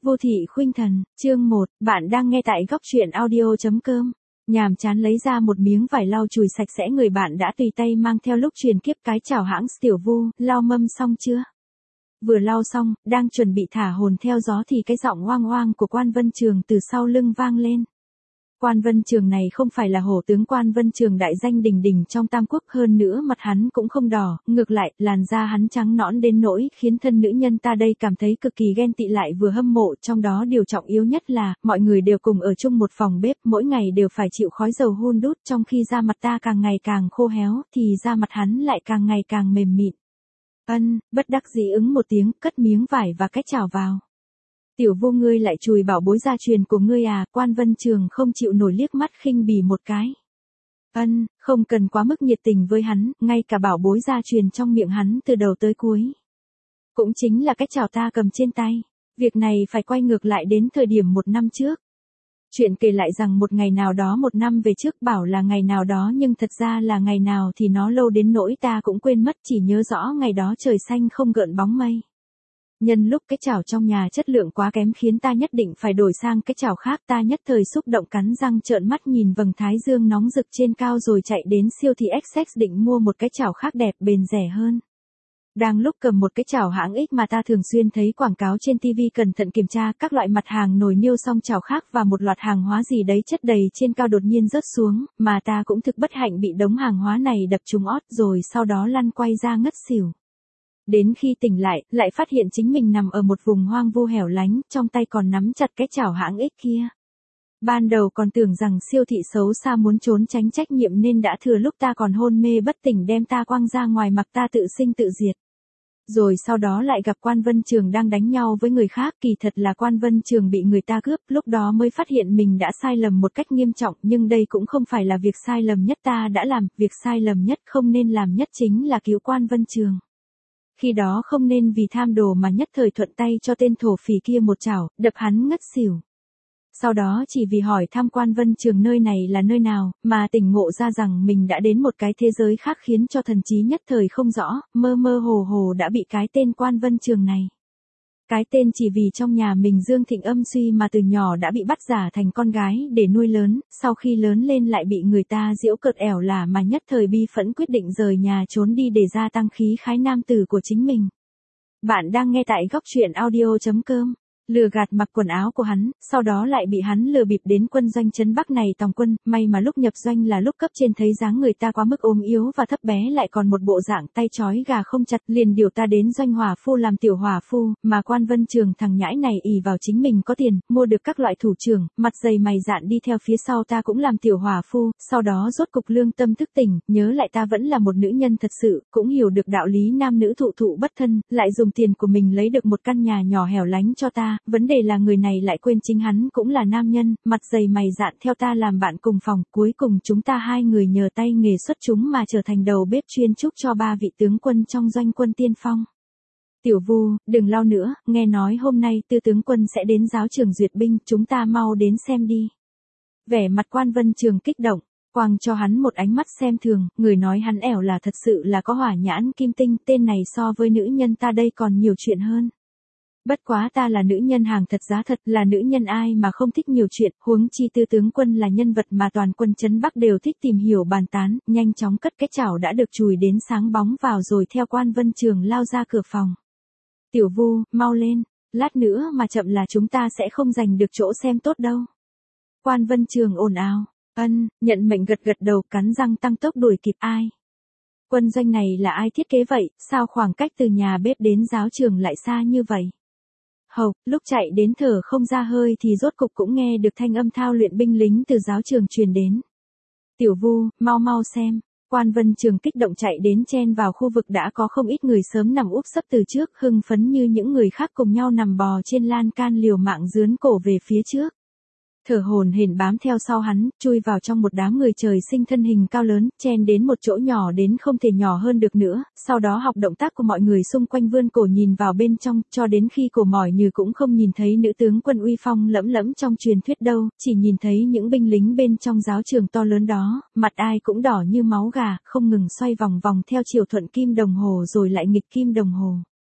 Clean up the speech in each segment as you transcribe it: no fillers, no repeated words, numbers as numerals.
Vô thị khuynh thần, chương 1, bạn đang nghe tại góc truyện audio.com. Nhàm chán lấy ra một miếng vải lau chùi sạch sẽ người bạn đã tùy tay mang theo lúc truyền kiếp cái chào hãng Tiểu Vu, lau mâm xong chưa? Vừa lau xong, đang chuẩn bị thả hồn theo gió thì cái giọng oang oang của Quan Vân Trường từ sau lưng vang lên. Quan Vân Trường này không phải là hổ tướng Quan Vân Trường đại danh đình đình trong Tam Quốc, hơn nữa mặt hắn cũng không đỏ, ngược lại, làn da hắn trắng nõn đến nỗi khiến thân nữ nhân ta đây cảm thấy cực kỳ ghen tị lại vừa hâm mộ, trong đó điều trọng yếu nhất là, mọi người đều cùng ở chung một phòng bếp, mỗi ngày đều phải chịu khói dầu hun đút, trong khi da mặt ta càng ngày càng khô héo, thì da mặt hắn lại càng ngày càng mềm mịn. Bất đắc dĩ ứng một tiếng, cất miếng vải và cái chảo vào. Tiểu Vu, ngươi lại chùi bảo bối gia truyền của ngươi à? Quan Vân Trường không chịu nổi liếc mắt khinh bỉ một cái. Không cần quá mức nhiệt tình với hắn, ngay cả bảo bối gia truyền trong miệng hắn từ đầu tới cuối. Cũng chính là cái chảo ta cầm trên tay. Việc này phải quay ngược lại đến thời điểm 1 năm trước. Chuyện kể lại rằng một ngày nào đó 1 năm về trước, bảo là ngày nào đó nhưng thật ra là ngày nào thì nó lâu đến nỗi ta cũng quên mất, chỉ nhớ rõ ngày đó trời xanh không gợn bóng mây. Nhân lúc cái chảo trong nhà chất lượng quá kém khiến ta nhất định phải đổi sang cái chảo khác, ta nhất thời xúc động cắn răng trợn mắt nhìn vầng thái dương nóng rực trên cao rồi chạy đến siêu thị Essex định mua một cái chảo khác đẹp bền rẻ hơn. Đang lúc cầm một cái chảo hãng X mà ta thường xuyên thấy quảng cáo trên TV cẩn thận kiểm tra các loại mặt hàng nồi niêu xong chảo khác và một loạt hàng hóa gì đấy chất đầy trên cao đột nhiên rớt xuống, mà ta cũng thực bất hạnh bị đống hàng hóa này đập trúng ót rồi sau đó lăn quay ra ngất xỉu. Đến khi tỉnh lại phát hiện chính mình nằm ở một vùng hoang vu hẻo lánh, trong tay còn nắm chặt cái chảo hãng X kia. Ban đầu còn tưởng rằng siêu thị xấu xa muốn trốn tránh trách nhiệm nên đã thừa lúc ta còn hôn mê bất tỉnh đem ta quăng ra ngoài mặc ta tự sinh tự diệt. Rồi sau đó lại gặp Quan Vân Trường đang đánh nhau với người khác, kỳ thật là Quan Vân Trường bị người ta cướp, lúc đó mới phát hiện mình đã sai lầm một cách nghiêm trọng, nhưng đây cũng không phải là việc sai lầm nhất ta đã làm, việc sai lầm nhất không nên làm nhất chính là cứu Quan Vân Trường. Khi đó không nên vì tham đồ mà nhất thời thuận tay cho tên thổ phỉ kia một chảo, đập hắn ngất xỉu. Sau đó chỉ vì hỏi thăm Quan Vân Trường nơi này là nơi nào, mà tỉnh ngộ ra rằng mình đã đến một cái thế giới khác khiến cho thần trí nhất thời không rõ, mơ mơ hồ hồ đã bị cái tên Quan Vân Trường này. Cái tên chỉ vì trong nhà mình dương thịnh âm suy mà từ nhỏ đã bị bắt giả thành con gái để nuôi lớn, sau khi lớn lên lại bị người ta giễu cợt ẻo lả mà nhất thời bi phẫn quyết định rời nhà trốn đi để gia tăng khí khái nam tử của chính mình. Bạn đang nghe tại góc truyện audio.com. Lừa gạt mặc quần áo của hắn, sau đó lại bị hắn lừa bịp đến quân doanh trấn Bắc này tòng quân, may mà lúc nhập doanh là lúc cấp trên thấy dáng người ta quá mức ốm yếu và thấp bé lại còn một bộ dạng tay trói gà không chặt, liền điều ta đến doanh hỏa phu làm tiểu hỏa phu, mà Quan Vân Trường thằng nhãi này ỷ vào chính mình có tiền, mua được các loại thủ trưởng, mặt dày mày dạn đi theo phía sau ta cũng làm tiểu hỏa phu, sau đó rốt cục lương tâm thức tỉnh, nhớ lại ta vẫn là một nữ nhân thật sự, cũng hiểu được đạo lý nam nữ thụ thụ bất thân, lại dùng tiền của mình lấy được một căn nhà nhỏ hẻo lánh cho ta. Vấn đề là người này lại quên chính hắn cũng là nam nhân, mặt dày mày dạn theo ta làm bạn cùng phòng, cuối cùng chúng ta hai người nhờ tay nghề xuất chúng mà trở thành đầu bếp chuyên trúc cho 3 vị tướng quân trong doanh quân tiên phong. Tiểu Vu, đừng lau nữa, nghe nói hôm nay Tư tướng quân sẽ đến giáo trường duyệt binh, chúng ta mau đến xem đi. Vẻ mặt Quan Vân Trường kích động, quăng cho hắn một ánh mắt xem thường, người nói hắn ẻo là thật sự là có hỏa nhãn kim tinh, tên này so với nữ nhân ta đây còn nhiều chuyện hơn. Bất quá ta là nữ nhân hàng thật giá thật, là nữ nhân ai mà không thích nhiều chuyện, huống chi Tư tướng quân là nhân vật mà toàn quân trấn Bắc đều thích tìm hiểu bàn tán, nhanh chóng cất cái chảo đã được chùi đến sáng bóng vào rồi theo Quan Vân Trường lao ra cửa phòng. Tiểu Vu, mau lên, lát nữa mà chậm là chúng ta sẽ không giành được chỗ xem tốt đâu. Quan Vân Trường ồn ào, nhận mệnh gật gật đầu cắn răng tăng tốc đuổi kịp ai. Quân doanh này là ai thiết kế vậy, sao khoảng cách từ nhà bếp đến giáo trường lại xa như vậy? Hầu, lúc chạy đến thở không ra hơi thì rốt cục cũng nghe được thanh âm thao luyện binh lính từ giáo trường truyền đến. Tiểu Vu, mau xem. Quan Vân Trường kích động chạy đến chen vào khu vực đã có không ít người sớm nằm úp sấp từ trước, hưng phấn như những người khác cùng nhau nằm bò trên lan can liều mạng dướn cổ về phía trước. Thở hổn hển bám theo sau hắn, chui vào trong một đám người trời sinh thân hình cao lớn, chen đến một chỗ nhỏ đến không thể nhỏ hơn được nữa, sau đó học động tác của mọi người xung quanh vươn cổ nhìn vào bên trong, cho đến khi cổ mỏi như cũng không nhìn thấy nữ tướng quân uy phong lẫm lẫm trong truyền thuyết đâu, chỉ nhìn thấy những binh lính bên trong giáo trường to lớn đó, mặt ai cũng đỏ như máu gà, không ngừng xoay vòng vòng theo chiều thuận kim đồng hồ rồi lại nghịch kim đồng hồ.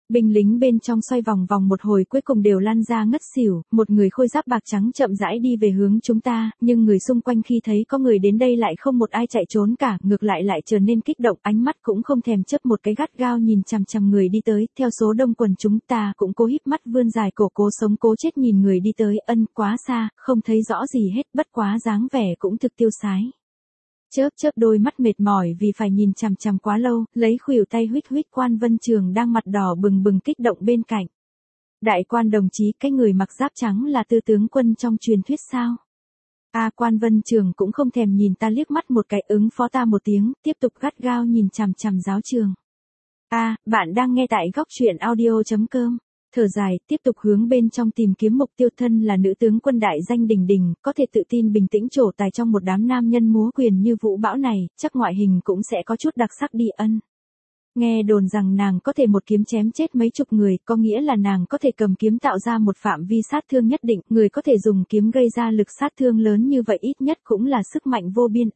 Binh lính bên trong xoay vòng vòng một hồi cuối cùng đều lăn ra ngất xỉu, một người khôi giáp bạc trắng chậm rãi đi về hướng chúng ta, nhưng người xung quanh khi thấy có người đến đây lại không một ai chạy trốn cả, ngược lại trở nên kích động, ánh mắt cũng không thèm chớp một cái gắt gao nhìn chằm chằm người đi tới, theo số đông quần chúng ta cũng cố híp mắt vươn dài cổ cố sống cố chết nhìn người đi tới, quá xa, không thấy rõ gì hết, bất quá dáng vẻ cũng thực tiêu sái. Chớp đôi mắt mệt mỏi vì phải nhìn chằm chằm quá lâu, lấy khuỷu tay huých Quan Vân Trường đang mặt đỏ bừng bừng kích động bên cạnh. Đại quan đồng chí, cái người mặc giáp trắng là Tư tướng quân trong truyền thuyết sao? Quan Vân Trường cũng không thèm nhìn ta liếc mắt một cái, ứng phó ta một tiếng, tiếp tục gắt gao nhìn chằm chằm giáo trường. Bạn đang nghe tại góc truyện audio.com. Thở dài, tiếp tục hướng bên trong tìm kiếm mục tiêu. Thân là nữ tướng quân đại danh đình đình, có thể tự tin bình tĩnh trổ tài trong một đám nam nhân múa quyền như Vũ Bão này, chắc ngoại hình cũng sẽ có chút đặc sắc đi. Nghe đồn rằng nàng có thể một kiếm chém chết mấy chục người, có nghĩa là nàng có thể cầm kiếm tạo ra một phạm vi sát thương nhất định, người có thể dùng kiếm gây ra lực sát thương lớn như vậy ít nhất cũng là sức mạnh vô biên.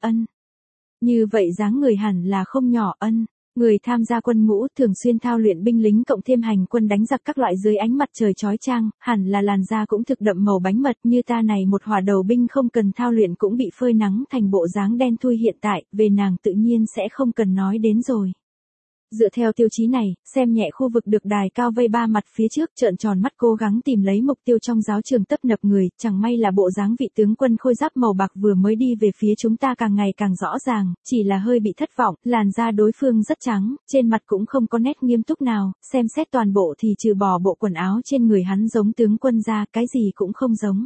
Như vậy dáng người hẳn là không nhỏ. Người tham gia quân ngũ thường xuyên thao luyện binh lính cộng thêm hành quân đánh giặc các loại dưới ánh mặt trời chói chang, hẳn là làn da cũng thực đậm màu bánh mật, như ta này một hỏa đầu binh không cần thao luyện cũng bị phơi nắng thành bộ dáng đen thui hiện tại, về nàng tự nhiên sẽ không cần nói đến rồi. Dựa theo tiêu chí này, xem nhẹ khu vực được đài cao vây ba mặt phía trước, trợn tròn mắt cố gắng tìm lấy mục tiêu trong giáo trường tấp nập người, chẳng may là bộ dáng vị tướng quân khôi giáp màu bạc vừa mới đi về phía chúng ta càng ngày càng rõ ràng, chỉ là hơi bị thất vọng, làn da đối phương rất trắng, trên mặt cũng không có nét nghiêm túc nào, xem xét toàn bộ thì trừ bỏ bộ quần áo trên người hắn giống tướng quân ra, cái gì cũng không giống.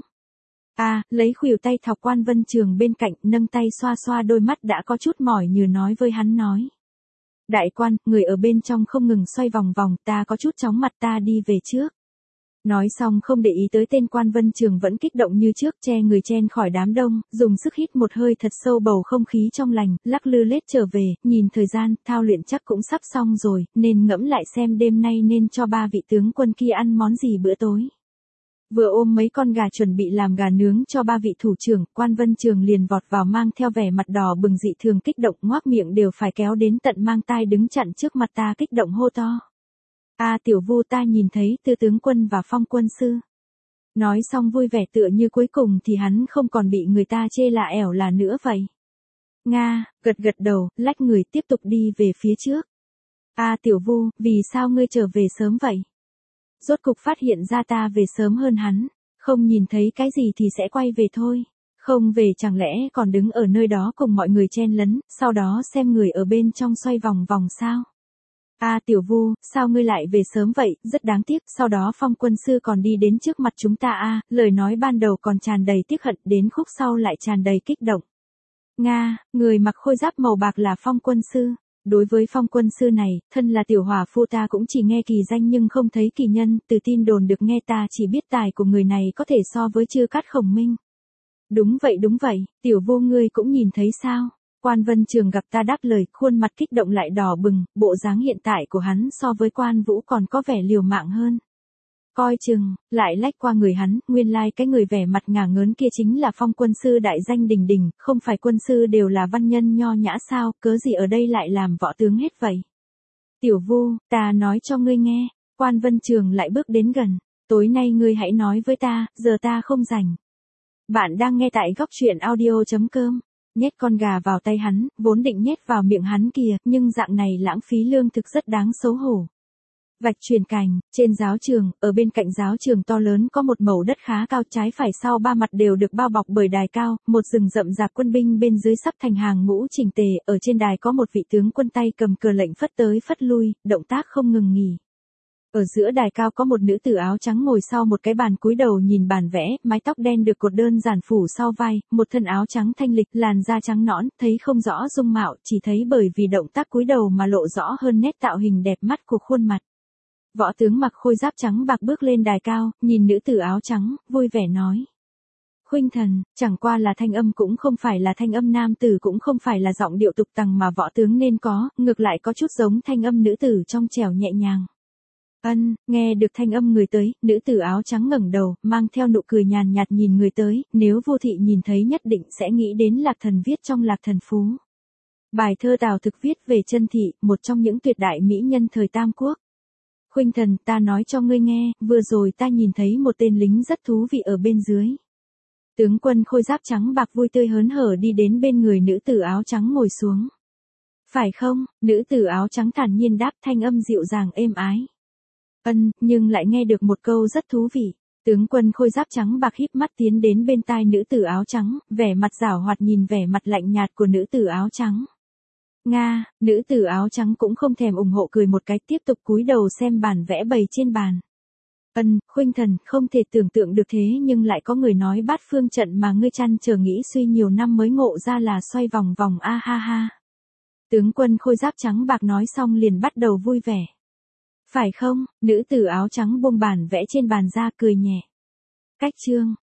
Lấy khuỷu tay thọc Quan Vân Trường bên cạnh, nâng tay xoa xoa đôi mắt đã có chút mỏi như nói với hắn nói. Đại quan, người ở bên trong không ngừng xoay vòng vòng, ta có chút chóng mặt, ta đi về trước. Nói xong không để ý tới tên Quan Vân Trường vẫn kích động như trước, che người chen khỏi đám đông, dùng sức hít một hơi thật sâu bầu không khí trong lành, lắc lư lết trở về, nhìn thời gian, thao luyện chắc cũng sắp xong rồi, nên ngẫm lại xem đêm nay nên cho ba vị tướng quân kia ăn món gì bữa tối. Vừa ôm mấy con gà chuẩn bị làm gà nướng cho ba vị thủ trưởng, Quan Vân Trường liền vọt vào mang theo vẻ mặt đỏ bừng dị thường kích động, ngoác miệng đều phải kéo đến tận mang tai đứng chặn trước mặt ta kích động hô to. Tiểu Vu, ta nhìn thấy Tư tướng quân và Phong quân sư. Nói xong vui vẻ tựa như cuối cùng thì hắn không còn bị người ta chê là ẻo là nữa vậy. Nga, gật đầu, lách người tiếp tục đi về phía trước. Tiểu Vu, vì sao ngươi trở về sớm vậy? Rốt cục phát hiện ra ta về sớm hơn hắn, không nhìn thấy cái gì thì sẽ quay về thôi. Không về chẳng lẽ còn đứng ở nơi đó cùng mọi người chen lấn, sau đó xem người ở bên trong xoay vòng vòng sao? Tiểu Vu, sao ngươi lại về sớm vậy, rất đáng tiếc, sau đó Phong quân sư còn đi đến trước mặt chúng ta lời nói ban đầu còn tràn đầy tiếc hận, đến khúc sau lại tràn đầy kích động. Nga, người mặc khôi giáp màu bạc là Phong quân sư. Đối với Phong quân sư này, thân là tiểu hỏa phu ta cũng chỉ nghe kỳ danh nhưng không thấy kỳ nhân, từ tin đồn được nghe ta chỉ biết tài của người này có thể so với Chư Cát Khổng Minh. Đúng vậy, Tiểu Vô ngươi cũng nhìn thấy sao? Quan Vân Trường gặp ta đáp lời, khuôn mặt kích động lại đỏ bừng, bộ dáng hiện tại của hắn so với Quan Vũ còn có vẻ liều mạng hơn. Coi chừng, lại lách qua người hắn, nguyên lai cái người vẻ mặt ngả ngớn kia chính là Phong quân sư đại danh đình đình, không phải quân sư đều là văn nhân nho nhã sao, cớ gì ở đây lại làm võ tướng hết vậy. Tiểu Vu, ta nói cho ngươi nghe, Quan Vân Trường lại bước đến gần, tối nay ngươi hãy nói với ta, giờ ta không rảnh. Bạn đang nghe tại góc truyện audio.com. Nhét con gà vào tay hắn, vốn định nhét vào miệng hắn kìa, nhưng dạng này lãng phí lương thực rất đáng xấu hổ. Vạch truyền cành, trên giáo trường, ở bên cạnh giáo trường to lớn có một mẩu đất khá cao, trái phải sau ba mặt đều được bao bọc bởi đài cao, một rừng rậm rạp quân binh bên dưới sắp thành hàng ngũ chỉnh tề, ở trên đài có một vị tướng quân tay cầm cờ lệnh phất tới phất lui, động tác không ngừng nghỉ. Ở giữa đài cao có một nữ tử áo trắng ngồi sau một cái bàn cúi đầu nhìn bản vẽ, mái tóc đen được cột đơn giản phủ sau vai, một thân áo trắng thanh lịch, làn da trắng nõn, thấy không rõ dung mạo, chỉ thấy bởi vì động tác cúi đầu mà lộ rõ hơn nét tạo hình đẹp mắt của khuôn mặt. Võ tướng mặc khôi giáp trắng bạc bước lên đài cao, nhìn nữ tử áo trắng, vui vẻ nói. Khuynh thần, chẳng qua là thanh âm cũng không phải là thanh âm nam tử cũng không phải là giọng điệu tục tằng mà võ tướng nên có, ngược lại có chút giống thanh âm nữ tử trong trẻo nhẹ nhàng. Nghe được thanh âm người tới, nữ tử áo trắng ngẩng đầu, mang theo nụ cười nhàn nhạt nhìn người tới, nếu vô thị nhìn thấy nhất định sẽ nghĩ đến Lạc Thần viết trong Lạc Thần Phú. Bài thơ Tào Thực viết về Chân Thị, một trong những tuyệt đại mỹ nhân thời Tam Quốc. Khuynh Thần, ta nói cho ngươi nghe, vừa rồi ta nhìn thấy một tên lính rất thú vị ở bên dưới. Tướng quân khôi giáp trắng bạc vui tươi hớn hở đi đến bên người nữ tử áo trắng ngồi xuống. Phải không? Nữ tử áo trắng thản nhiên đáp, thanh âm dịu dàng êm ái. Nhưng lại nghe được một câu rất thú vị. Tướng quân khôi giáp trắng bạc híp mắt tiến đến bên tai nữ tử áo trắng, vẻ mặt giảo hoạt nhìn vẻ mặt lạnh nhạt của nữ tử áo trắng. Nga, nữ tử áo trắng cũng không thèm ủng hộ cười một cái, tiếp tục cúi đầu xem bản vẽ bày trên bàn. Khuynh Thần, không thể tưởng tượng được thế nhưng lại có người nói bát phương trận mà ngươi chăn chờ nghĩ suy nhiều năm mới ngộ ra là xoay vòng vòng a ha ha. Tướng quân khôi giáp trắng bạc nói xong liền bắt đầu vui vẻ. Phải không? Nữ tử áo trắng buông bản vẽ trên bàn ra cười nhẹ. Cách chương